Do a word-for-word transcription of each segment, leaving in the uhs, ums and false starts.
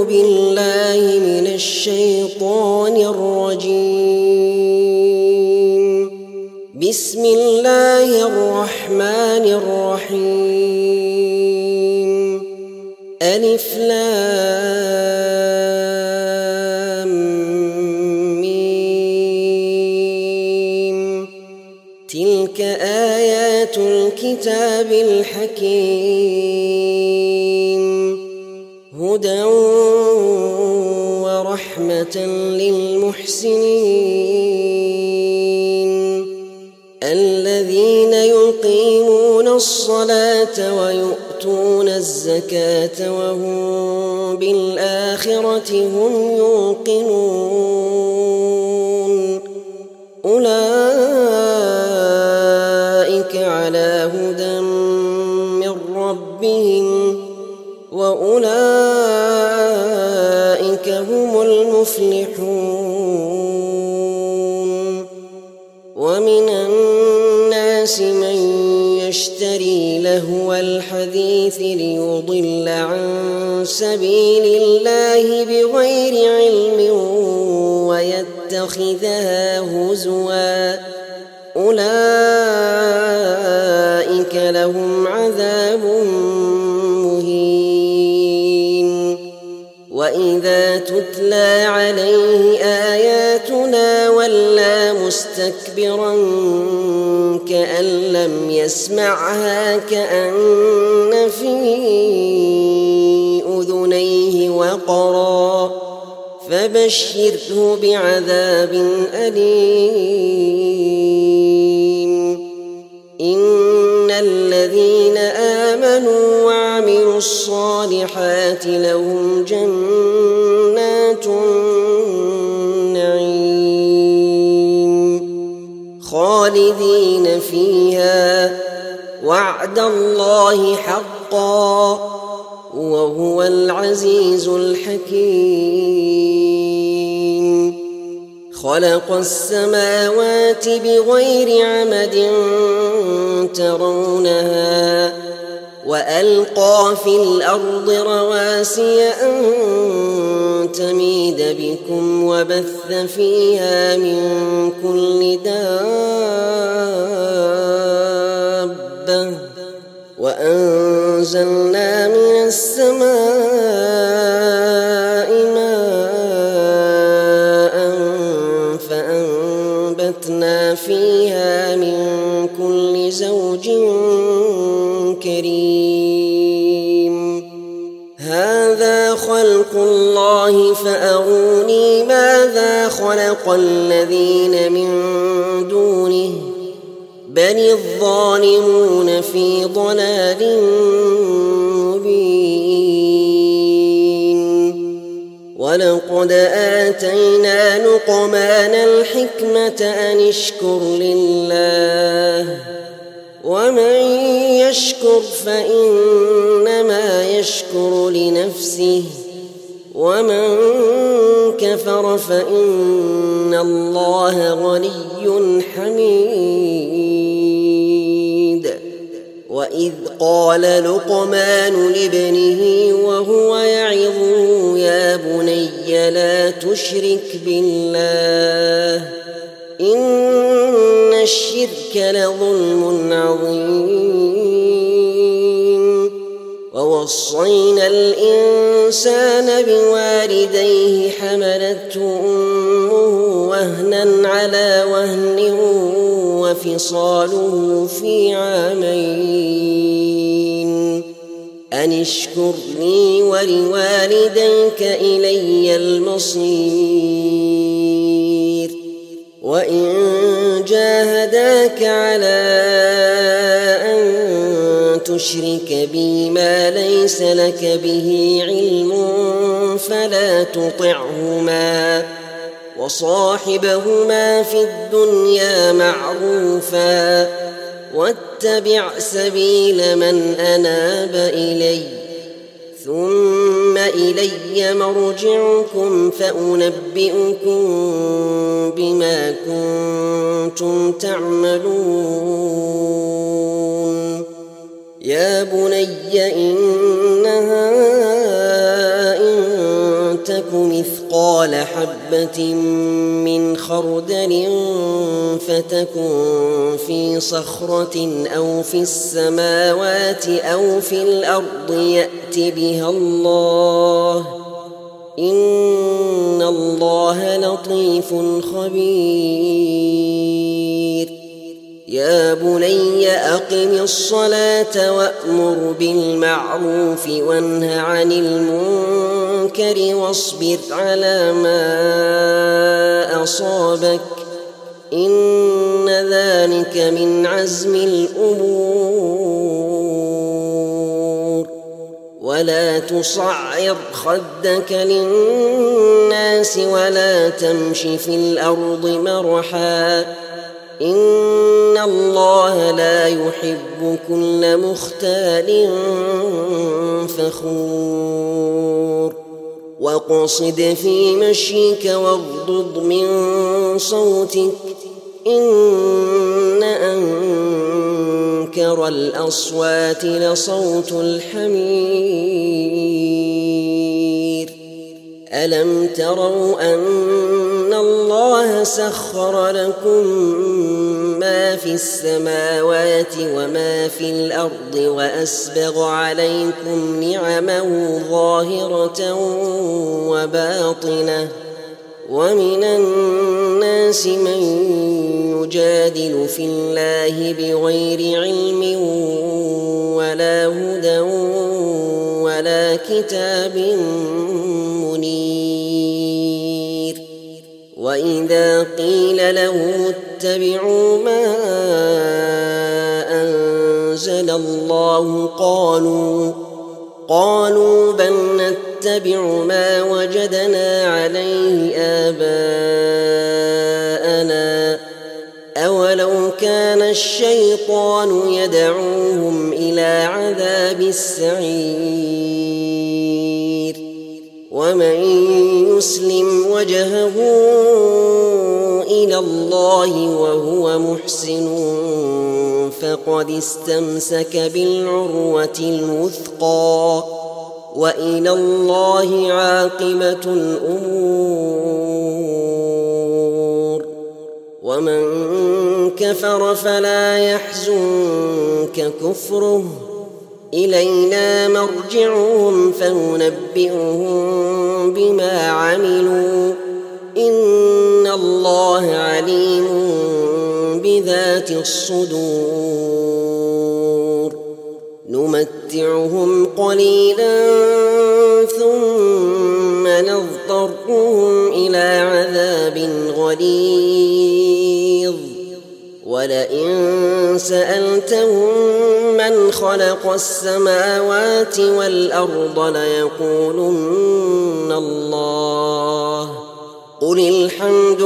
بالله من الشيطان الرجيم. بسم الله الرحمن الرحيم. ألف لام ميم. تلك آيات الكتاب الحكيم، هدى ورحمة للمحسنين الذين يقيمون الصلاة ويؤتون الزكاة وهم بالآخرة هم يوقنون. أولئك على هدى من ربهم وأولئك هم المفلحون. ومن الناس من يشتري لهو الحديث ليضل عن سبيل الله بغير علم ويتخذها هزوا، أولئك لهم عذاب مهين. وإذا تتلى عليه آياتنا ولى مستكبرا كأن لم يسمعها كأن في أذنيه وقرا، فبشره بعذاب أليم. إن الذين آمنوا وعملوا الصالحات لهم جنات النعيم خالدين فيها، وعد الله حقا وهو العزيز الحكيم. خلق السماوات بغير عمد ترونها وألقى في الأرض رواسي أن تميد بكم وبث فيها من كل دابة، وأنزلنا من السماء ماء فأنبتنا فيها من كل زوج كريم. هذا خلق الله فأروني ماذا خلق الذين من دونه، بل الظالمون في ضلال مبين. ولقد آتينا لقمان الحكمة أن اشكر لله، ومن يشكر فإنما يشكر لنفسه، ومن كفر فإن الله غني حميد. وإذ قال لقمان لابنه وهو يعظه يا بني لا تشرك بالله إن الشرك لظلم عظيم. ووصينا الإنسان بوالديه حملته أمه وهنا على وهن وفصاله في عامين أن اشكر لي ولوالديك إلي المصير. وإن جاهداك على أن تشرك بي ما ليس لك به علم فلا تطعهما، وصاحبهما في الدنيا معروفا، واتبع سبيل من أناب إلي، ثم إلي مرجعكم فأنبئكم بما كنتم تعملون. يا بني إنها إن تك مثقال حبة من خردل فتكن في صخرة أو في السماوات أو في الأرض يأت بها الله إن الله لطيف خبير. يا بني أقم الصلاة وأمر بالمعروف وانه عن المنكر واصبر على ما أصابك إن ذلك من عزم الأمور. ولا تصعر خدك للناس ولا تمش في الأرض مرحا إن الله لا يحب كل مختال فخور. واقصد في مشيك واغضض من صوتك إن أنكر الأصوات لصوت الحمير. ألم تروا أن الله سخر لكم ما في السماوات وما في الأرض وأسبغ عليكم نعمه ظاهرة وباطنة ومن الناس من يجادل في الله بغير علم ولا هدى ولا كتاب منير. وإذا قيل له اتبعوا ما أنزل الله قالوا قالوا بل نتبع ما وجدنا عليه آباءنا أولو كان الشيطان يدعوهم إلى عذاب السعير. ومن يسلم وجهه إلى الله وهو محسن فقد استمسك بالعروة الوثقى وإلى الله عاقبة الأمور. ومن كفر فلا يحزنك كفره إلينا مرجعهم فننبئهم بما عملوا إن الله عليم بذات الصدور. نمتعهم قليلا ثم نضطرهم إلى عذاب غليظ ولئن سألتهم من خلق السماوات والأرض ليقولن الله قل الحمد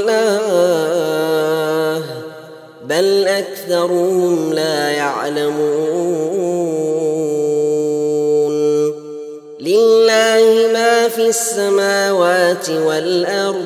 لله بل أكثرهم لا يعلمون. لله ما في السماوات والأرض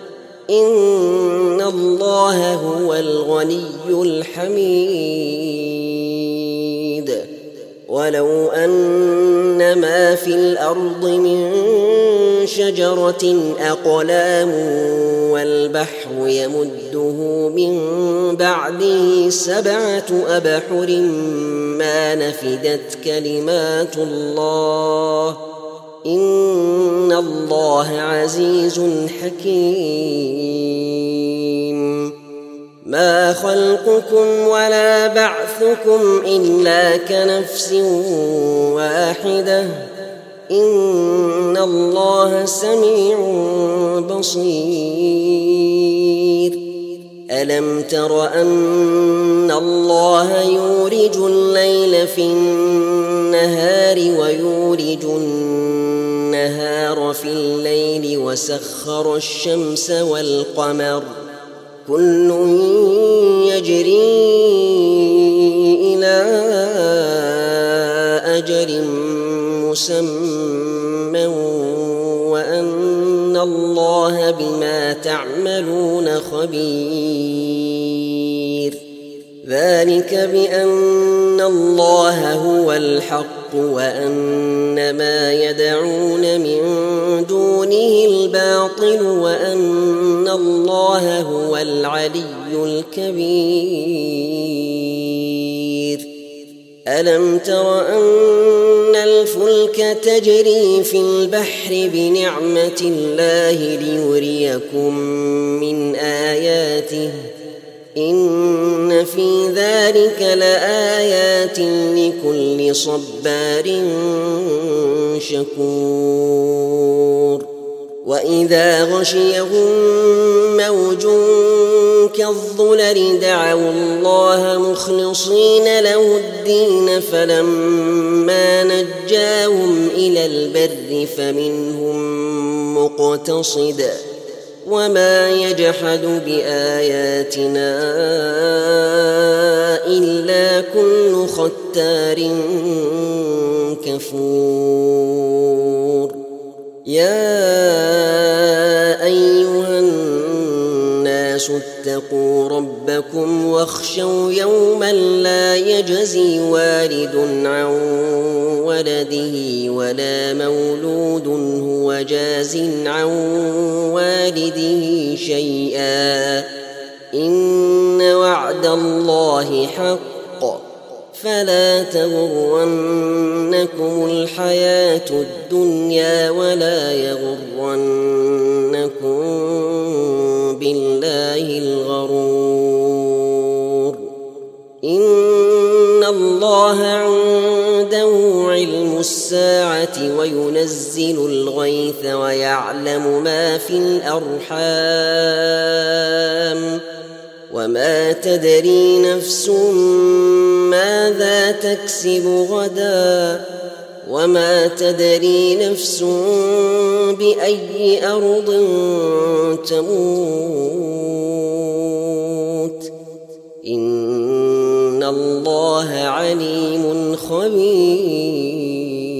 إن الله هو الغني الحميد. ولو أن ما في الأرض من شجرة أقلام والبحر يمده من بعده سبعة أبحر ما نفدت كلمات الله إن الله عزيز حكيم. ما خلقكم ولا بعثكم إلا كنفس واحدة إن الله سميع بصير. ألم تر أن الله يولج الليل في النهار ويولج النهار في الليل وسخر الشمس والقمر كل يجري إلى أجل مسمى وأن الله بما تعملون خبير. ذلك بأن الله هو الحق الحق وأن ما يدعون من دونه الباطل وأن الله هو العلي الكبير. ألم تر أن الفلك تجري في البحر بنعمة الله ليريكم من آياته إن في ذلك لآيات لكل صبار شكور. وإذا غشيهم موج كالظلل دعوا الله مخلصين له الدين فلما نجاهم إلى البر فمنهم مقتصد وما يجحد بآياتنا إلا كل ختار كفور. يا أيها الناس اتقوا ربكم واخشوا يوما لا يجزي والد عن ولده ولا مولود هو جاز عن والده شيئا إن وعد الله حق فلا تغرنكم الحياة الدنيا ولا يغرنكم بالله الغرور. إن الله عنده علم الساعة وينزل الغيث ويعلم ما في الأرحام وما تدري نفس ماذا تكسب غدا وما تدري نفس بأي أرض تموت إن الله عليم خبير.